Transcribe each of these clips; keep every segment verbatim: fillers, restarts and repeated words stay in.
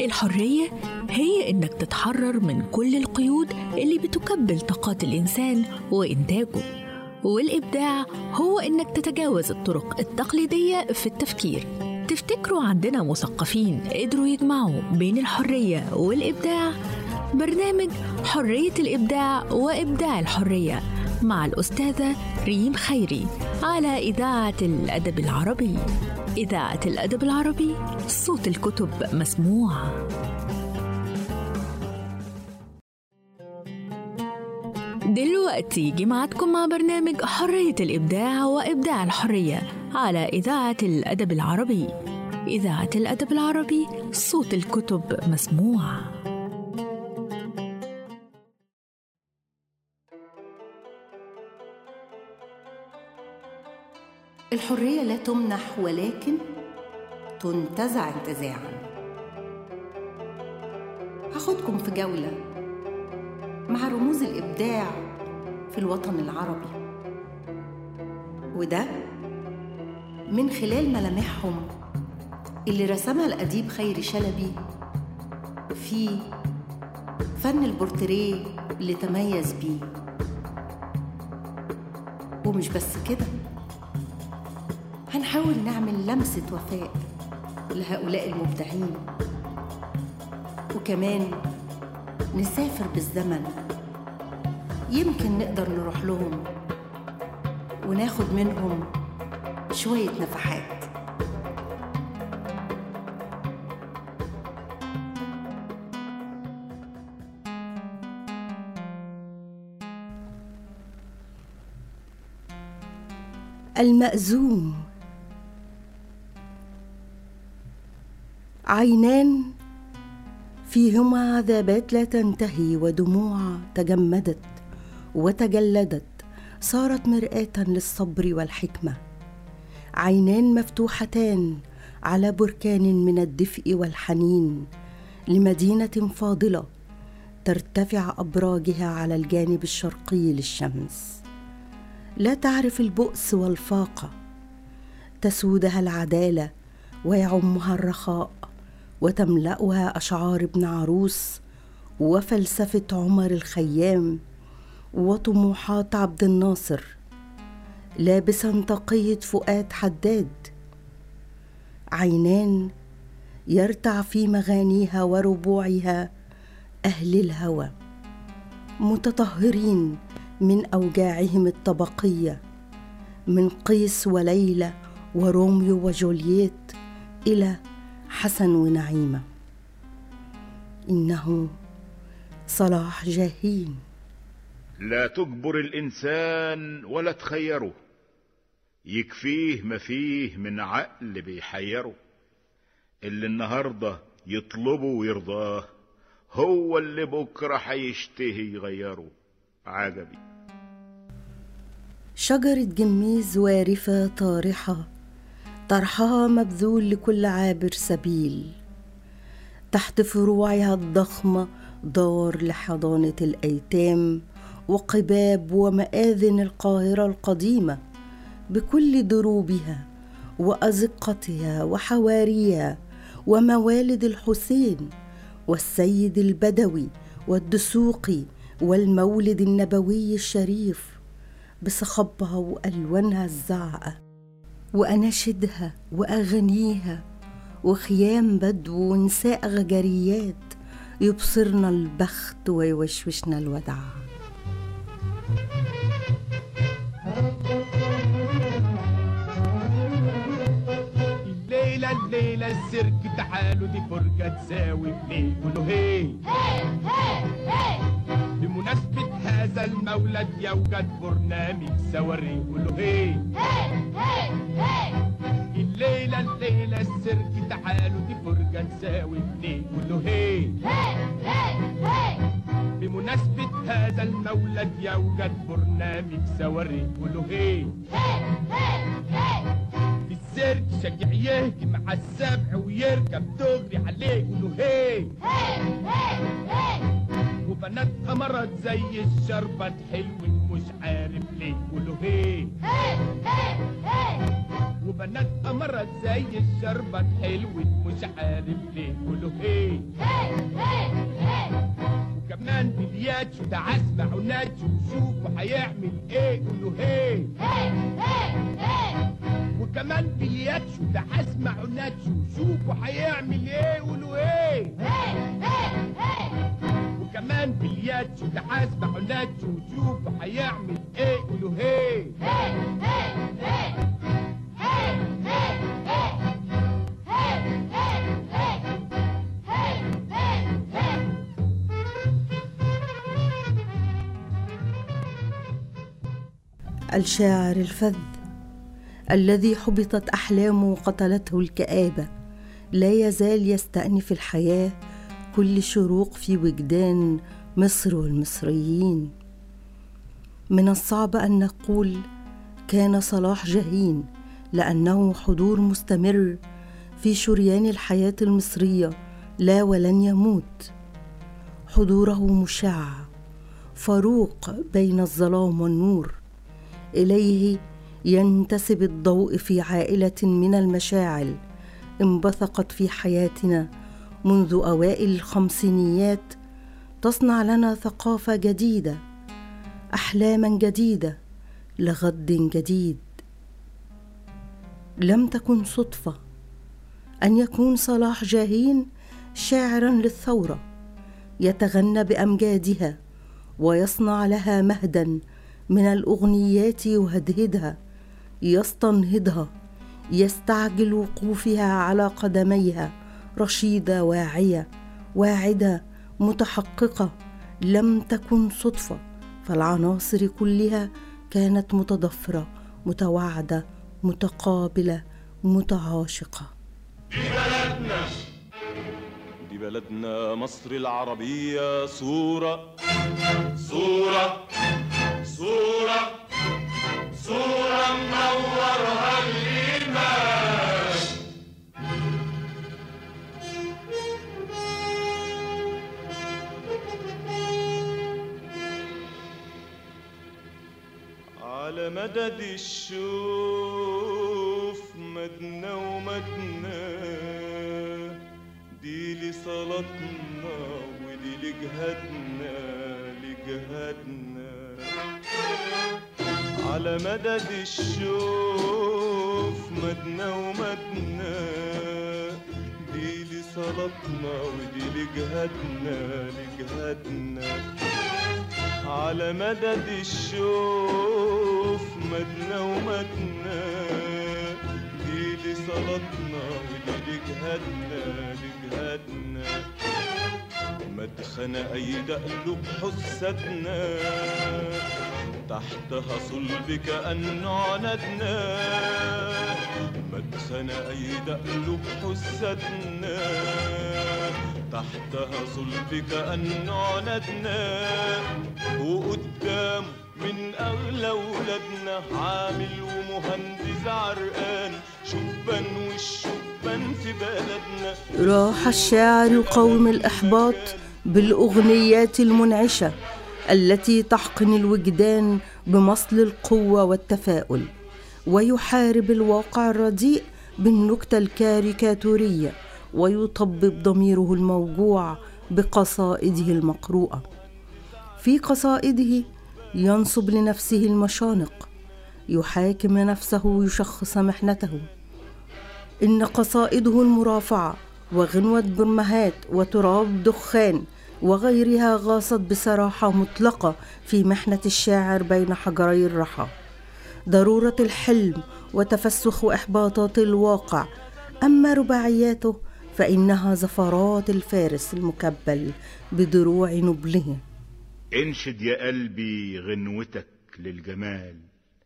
الحرية هي إنك تتحرر من كل القيود اللي بتكبل طاقات الإنسان وإنتاجه، والإبداع هو إنك تتجاوز الطرق التقليدية في التفكير. تفتكروا عندنا مثقفين قدروا يجمعوا بين الحرية والإبداع؟ برنامج حرية الإبداع وإبداع الحرية مع الأستاذة ريم خيري على إذاعة الأدب العربي. إذاعة الأدب العربي، صوت الكتب مسموع. دلوقتي جمعتكم مع برنامج حرية الإبداع وإبداع الحرية على إذاعة الأدب العربي. إذاعة الأدب العربي، صوت الكتب مسموع. الحرية لا تمنح ولكن تنتزع انتزاعا. هاخدكم في جولة مع رموز الإبداع في الوطن العربي، وده من خلال ملامحهم اللي رسمها الأديب خيري شلبي في فن البورتريه اللي تميز بيه. ومش بس كده، هنحاول نعمل لمسة وفاء لهؤلاء المبدعين، وكمان نسافر بالزمن، يمكن نقدر نروح لهم وناخد منهم شوية نفحات. المأزوم. عينان فيهما عذابات لا تنتهي، ودموع تجمدت وتجلدت صارت مرآة للصبر والحكمة. عينان مفتوحتان على بركان من الدفء والحنين لمدينة فاضلة ترتفع أبراجها على الجانب الشرقي للشمس، لا تعرف البؤس والفاقة، تسودها العدالة ويعمها الرخاء، وتملأها أشعار ابن عروس وفلسفة عمر الخيام وطموحات عبد الناصر، لابسا تقية فؤاد حداد. عينان يرتع في مغانيها وربوعها أهل الهوى، متطهرين من أوجاعهم الطبقية، من قيس وليلى وروميو وجولييت إلى حسن ونعيمة. إنه صلاح جاهين. لا تجبر الإنسان ولا تخيره، يكفيه ما فيه من عقل بيحيره. اللي النهاردة يطلبه ويرضاه هو اللي بكرة هيشتهي يغيره. عجبي. شجرة جميز وارفة طارحة، طرحها مبذول لكل عابر سبيل، تحت فروعها الضخمة دار لحضانة الأيتام وقباب ومآذن القاهرة القديمة بكل دروبها وأزقتها وحواريها، وموالد الحسين والسيد البدوي والدسوقي والمولد النبوي الشريف بصخبها وألوانها الزعقة وأناشدها وأغانيها، وخيام بدو ونساء غجريات يبصرنا البخت ويوشوشنا الودع. الليلة الليلة السيرك تعالوا دي فرجة تساوي بليه قولوا هي بمناسبة هذا المولد يوجد برنامج سواري قولوا هي الليلة الليلة السيرك تعالوا دي فرجة تساوي بليه قولوا هي بمناسبة هذا المولد يوجد برنامج سواري قولوا هي السيرك شجع يهجم مع السبع ويركب دغري عليه قولوا هي وبنات قمرات زي الشربات حلوين مش عارف ليه قولوا هي بنات أمرت زي الشربات حلوة مش عارف ليه كله هي وكمان بلياتشو ده اسمعوا ناتشو وشوفوا هيعمل ايه كله هي وكمان بلياتشو ده اسمعوا ناتشو وشوفوا هيعمل ايه قولوا ايه وكمان بلياتشو ده اسمعوا ناتشو وشوفوا هيعمل ايه قولوا ايه الشاعر الفذ الذي حبطت أحلامه وقتلته الكآبة لا يزال يستأنف الحياة كل شروق في وجدان مصر والمصريين. من الصعب أن نقول كان صلاح جاهين لأنه حضور مستمر في شريان الحياة المصرية لا ولن يموت. حضوره مشع فاروق بين الظلام والنور، إليه ينتسب الضوء في عائلة من المشاعل انبثقت في حياتنا منذ أوائل الخمسينيات، تصنع لنا ثقافة جديدة، أحلاما جديدة لغد جديد. لم تكن صدفة أن يكون صلاح جاهين شاعرا للثورة يتغنى بأمجادها ويصنع لها مهدا من الأغنيات يهدهدها يستنهضها، يستعجل وقوفها على قدميها رشيدة واعية واعدة متحققة. لم تكن صدفة، فالعناصر كلها كانت متضافرة متواعدة متقابلة متعاشقة. دي بلدنا دي بلدنا مصر العربية، صورة صورة صورة صورة منورها الإيمان. على مدد الشوف مدنا ومدنا، دي لصلاتنا ودي لجهادنا لجهادنا. على مدد الشوف مدنا ومدنا، دي لصلاتنا ودي لجهادنا لجهادنا. على مدد الشوف مدنا ومدنا، دي لصلاتنا ودي لجهادنا لجهادنا. مدخن أيد قلوب حسدنا، تحتها صلب كأنه عندنا. مدخن أيد قلوب حسدنا، تحتها صلب كأنه عندنا. وقدام من أغلى ولادنا عامل ومهندس عرقان، شبان والشبان في بلدنا. راح الشاعر يقاوم الإحباط بالأغنيات المنعشة التي تحقن الوجدان بمصل القوة والتفاؤل، ويحارب الواقع الرديء بالنكتة الكاريكاتورية، ويطبب ضميره الموجوع بقصائده المقروءة. في قصائده ينصب لنفسه المشانق، يحاكم نفسه ويشخص محنته. إن قصائده المرافعة وغنوة برمهات وتراب دخان وغيرها غاصت بصراحة مطلقة في محنة الشاعر بين حجري الرحى، ضرورة الحلم وتفسخ إحباطات الواقع. أما رباعياته فإنها زفرات الفارس المكبل بدروع نبله. انشد يا قلبي غنوتك للجمال،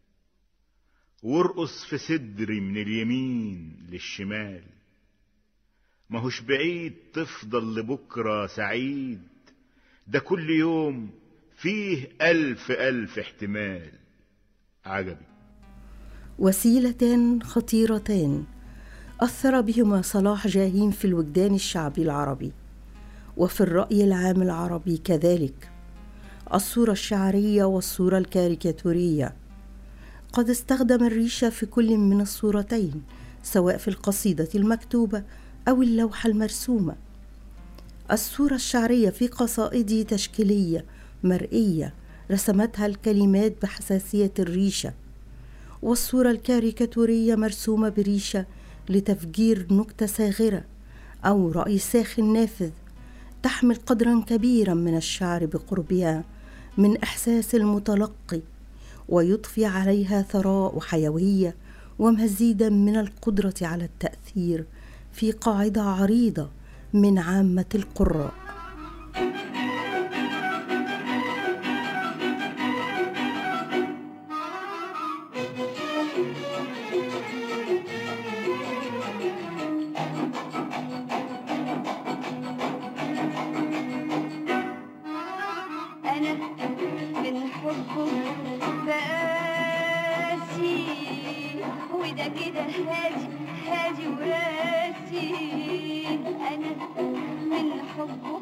وارقص في صدري من اليمين للشمال. ماهوش بعيد تفضل لبكرة سعيد، ده كل يوم فيه ألف ألف احتمال. عجبي. وسيلتان خطيرتان أثر بهما صلاح جاهين في الوجدان الشعبي العربي وفي الرأي العام العربي كذلك، الصورة الشعرية والصورة الكاريكاتورية. قد استخدم الريشة في كل من الصورتين، سواء في القصيدة المكتوبة أو اللوحة المرسومة. الصورة الشعرية في قصائده تشكيلية مرئية رسمتها الكلمات بحساسية الريشة، والصورة الكاريكاتورية مرسومة بريشة لتفجير نكتة ساغرة أو رأي ساخن نافذ تحمل قدرا كبيرا من الشعر بقربها من إحساس المتلقي، ويضفي عليها ثراء وحيوية ومزيدا من القدرة على التأثير في قاعدة عريضة من عامة القراء. أنا من حبه بقاسي، وده كده هادي هادي وراسي. أنا من حبه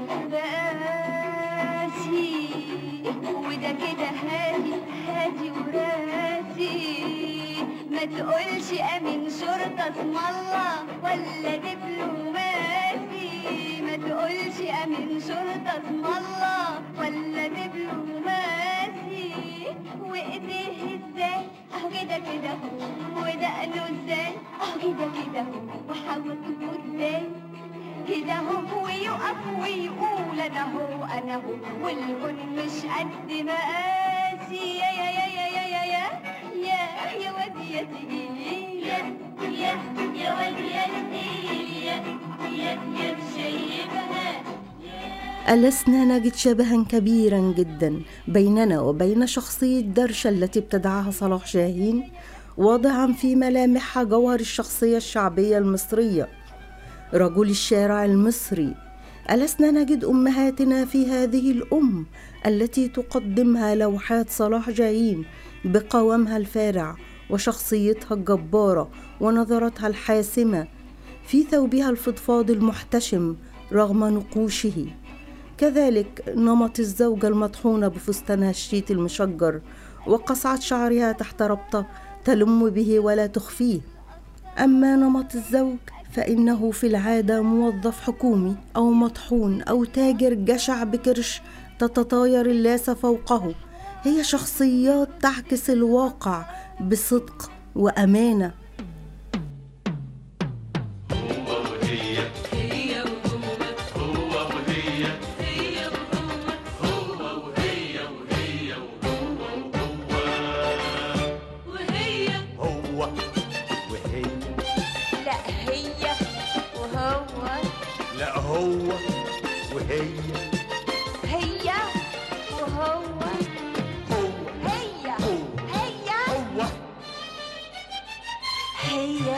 بقاسي، وده كده هادي هادي وراسي. ما تقولش أمين شرطة اسم الله ولا دبلوماسي، ما تقولش أمين شرطة اسم الله ولا دبلوماسي. وإيديه ازاي اهو كده كده، ودقنه ازاي اهو كده كده، وحواجبه ازاي كده هو، ويقف ويقول انا هو انا هو، والكون مش قد مقاسي. يا يا يا يا يا يا يا يا يا ودي يا تقيلي، يا يا يا ودي يا تقيلي، يا يا يا شايفها. ألسنا نجد شبها كبيرا جدا بيننا وبين شخصية درشة التي ابتدعها صلاح جاهين، واضعا في ملامحها جوهر الشخصية الشعبية المصرية، رجل الشارع المصري. ألسنا نجد أمهاتنا في هذه الأم التي تقدمها لوحات صلاح جاهين بقوامها الفارع وشخصيتها الجبارة ونظرتها الحاسمة في ثوبها الفضفاض المحتشم رغم نقوشه. كذلك نمط الزوجة المطحونة بفستانها الشيت المشجر وقصعة شعرها تحت ربطة تلم به ولا تخفيه. أما نمط الزوج فإنه في العادة موظف حكومي أو مطحون أو تاجر جشع بكرش تتطاير اللاسة فوقه. هي شخصيات تعكس الواقع بصدق وأمانة. هو وهي، هي وهو، هو هي هو هي هو هي.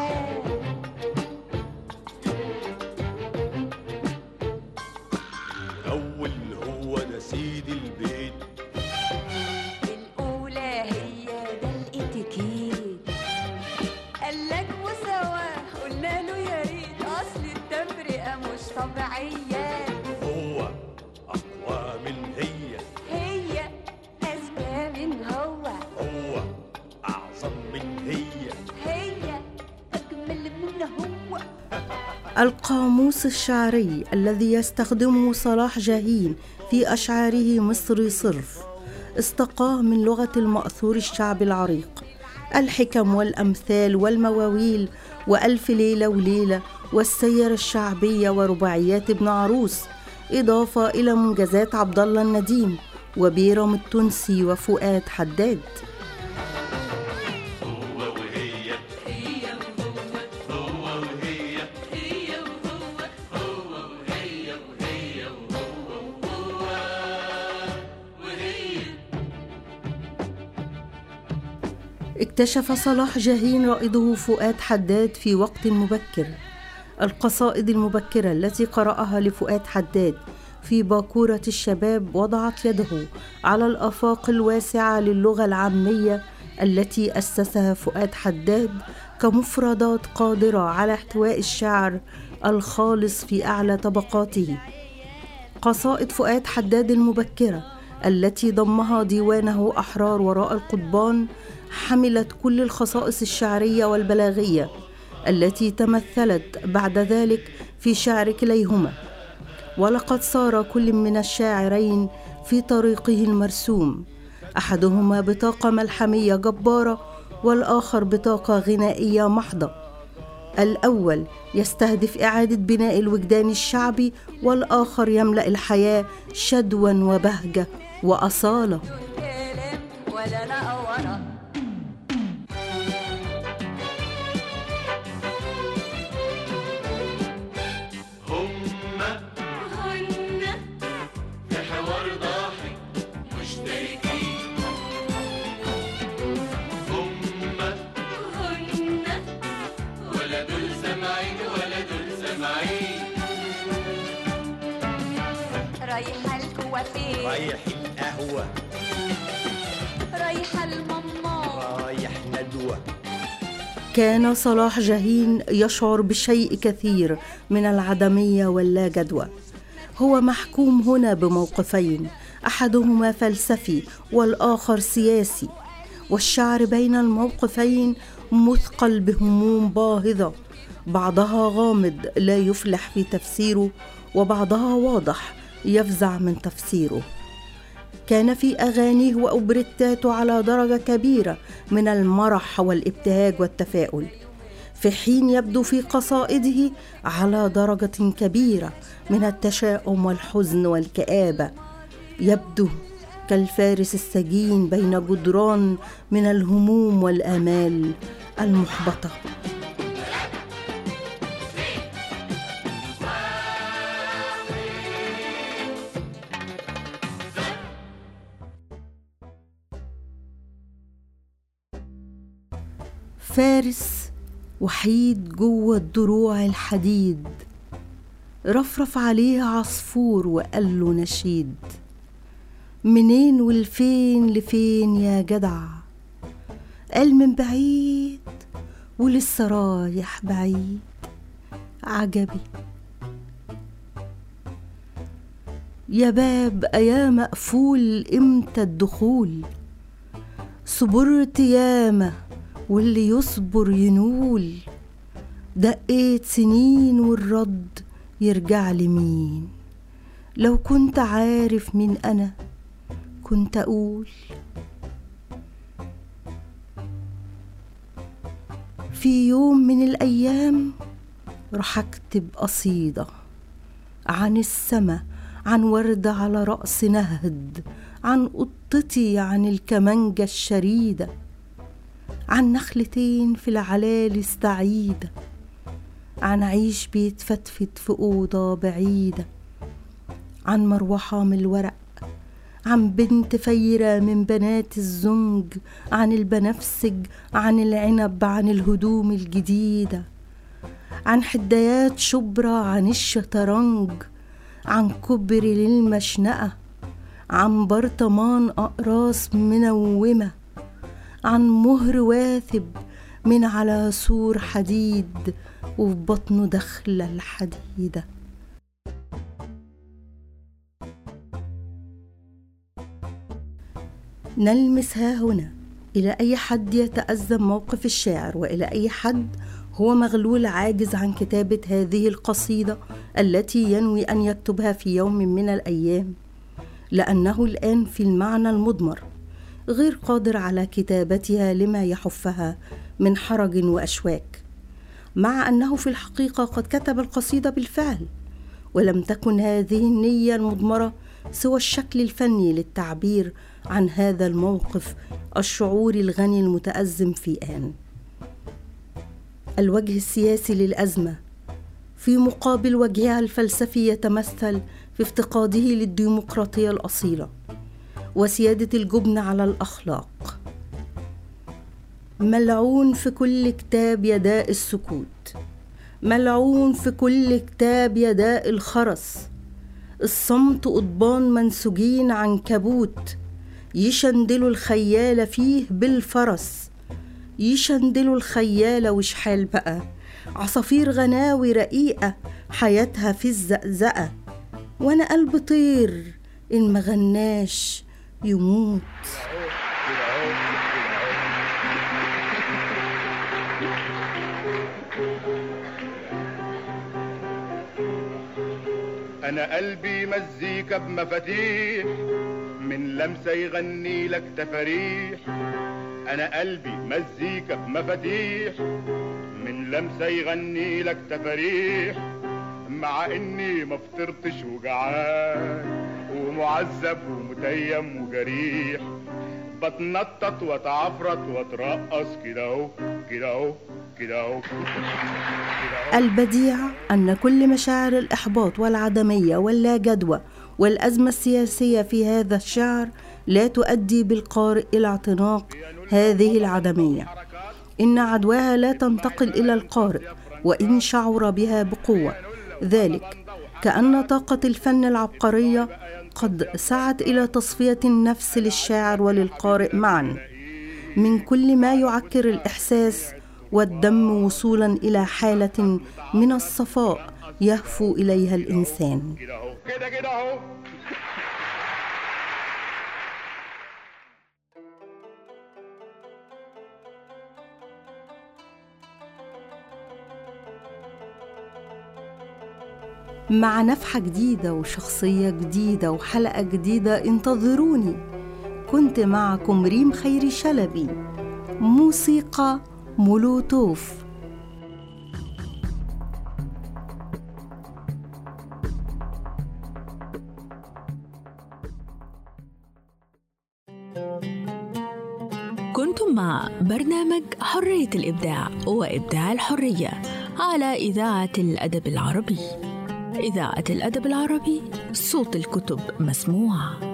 الأول هو ده سيد البيت، الأولى هي ده الاتيكيت. قالك مساواة قلنا له يا ريت، أصل التفرقة مش طبيعية. هو أقوى من هي، هي أذكى من هو، هو أعظم من هي، هي أجمل من هو. القاموس الشعري الذي يستخدمه صلاح جاهين في أشعاره مصري صرف، استقاه من لغة المأثور الشعبي العريق. الحكم والأمثال والمواويل وألف ليلة وليلة والسير الشعبية ورباعيات ابن عروس، إضافة إلى منجزات عبد الله النديم وبيرم التونسي وفؤاد حداد. اكتشف صلاح جاهين رائده فؤاد حداد في وقت مبكر. القصائد المبكرة التي قرأها لفؤاد حداد في باكورة الشباب وضعت يده على الآفاق الواسعة للغة العامية التي أسسها فؤاد حداد كمفردات قادرة على احتواء الشعر الخالص في أعلى طبقاته. قصائد فؤاد حداد المبكرة التي ضمها ديوانه أحرار وراء القضبان حملت كل الخصائص الشعرية والبلاغية التي تمثلت بعد ذلك في شعر كليهما، ولقد صار كل من الشاعرين في طريقه المرسوم، أحدهما بطاقة ملحمية جبارة والآخر بطاقة غنائية محضة. الأول يستهدف إعادة بناء الوجدان الشعبي، والآخر يملأ الحياة شدوا وبهجة وأصالة. رايحة الكوافير، رايح القهوة، رايحة الماما، رايح ندوة. كان صلاح جاهين يشعر بشيء كثير من العدمية واللا جدوى. هو محكوم هنا بموقفين، أحدهما فلسفي والآخر سياسي، والشعر بين الموقفين مثقل بهموم باهظة، بعضها غامض لا يفلح في تفسيره، وبعضها واضح يفزع من تفسيره. كان في أغانيه وأوبريتاته على درجة كبيرة من المرح والابتهاج والتفاؤل، في حين يبدو في قصائده على درجة كبيرة من التشاؤم والحزن والكآبة. يبدو كالفارس السجين بين جدران من الهموم والآمال المحبطة. فارس وحيد جوه الدروع الحديد، رفرف عليه عصفور وقال له نشيد. منين والفين لفين يا جدع؟ قال من بعيد ولسه رايح بعيد. عجبي يا باب أيا مقفول، امتى الدخول؟ صبرت ياما واللي يصبر ينول. دقيت سنين والرد يرجع لمين؟ لو كنت عارف مين أنا كنت أقول. في يوم من الأيام رح أكتب قصيدة عن السما، عن وردة على رأس نهد، عن قطتي، عن الكمانجة الشريدة، عن نخلتين في العلالي استعيدة، عن عيش بيتفتفت في أوضة بعيدة، عن مروحة من الورق، عن بنت فيرة من بنات الزنج، عن البنفسج، عن العنب، عن الهدوم الجديدة، عن حدايات شبرا، عن الشطرنج، عن كبري للمشنقة، عن برطمان أقراص منومة، عن مهر واثب من على سور حديد وفي بطنه دخلة الحديدة. نلمس ها هنا إلى أي حد يتأزم موقف الشاعر، وإلى أي حد هو مغلول عاجز عن كتابة هذه القصيدة التي ينوي أن يكتبها في يوم من الأيام، لأنه الآن في المعنى المضمر غير قادر على كتابتها لما يحفها من حرج وأشواك، مع أنه في الحقيقة قد كتب القصيدة بالفعل، ولم تكن هذه النية المضمرة سوى الشكل الفني للتعبير عن هذا الموقف الشعوري الغني المتأزم في آن. الوجه السياسي للأزمة في مقابل وجهها الفلسفي يتمثل في افتقاده للديمقراطية الأصيلة وسيادة الجبن على الأخلاق. ملعون في كل كتاب يداء السكوت، ملعون في كل كتاب يداء الخرس. الصمت قضبان منسوجين عنكبوت، يشندلوا الخيالة فيه بالفرس، يشندلوا الخيالة وشحال بقى. عصافير غناوي رقيقة حياتها في الزقزقة، وانا قلب طير ان مغناش يموت. أنا قلبي مزيكا بمفاتيح، من لمسة يغني لك تفاريح. أنا قلبي مزيكا بمفاتيح، من لمسة يغني لك تفاريح. مع إني ما فطرتش وجعان ومعذب ومتيم وجريح، بتنطط واتعفرط واترقص كده اهو كده اهو كده اهو. البديع أن كل مشاعر الإحباط والعدمية واللا جدوى والأزمة السياسية في هذا الشعر لا تؤدي بالقارئ إلى اعتناق هذه العدمية. إن عدواها لا تنتقل إلى القارئ وإن شعر بها بقوة، ذلك كأن طاقة الفن العبقرية قد سعت إلى تصفية النفس للشاعر وللقارئ معا من كل ما يعكر الإحساس والدم، وصولا إلى حالة من الصفاء يهفو إليها الإنسان. كده كده اهو. مع نفحة جديدة وشخصية جديدة وحلقة جديدة انتظروني. كنت معكم ريم خيري شلبي، موسيقى مولوتوف. كنتم مع برنامج حرية الإبداع وإبداع الحرية على إذاعة الأدب العربي. إذاعة الأدب العربي، صوت الكتب مسموع.